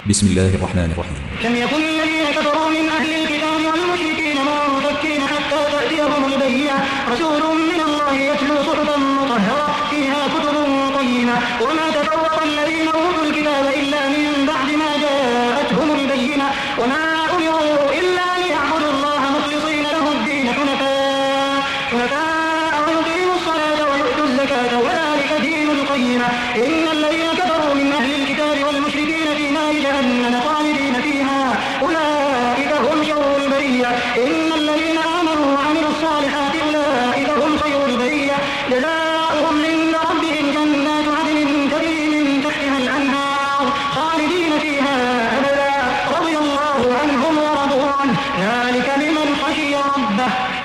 بسم الله الرحمن الرحيم. لم يكن الذين كفروا من أهل الكتاب والمشركين منفكين حتى تأتيهم البينة رسول من الله يتلو صحفا مطهرة فيها كتب قيمة وما تفرق الذين أوتوا الكتاب إلا من بعد ما جاءتهم البينة وما أمروا إلا ليعبدوا الله مخلصين له الدين حنفاء ويقيموا الصلاة ويؤتوا الزكاة وذلك دين القيمة إن الذين كفروا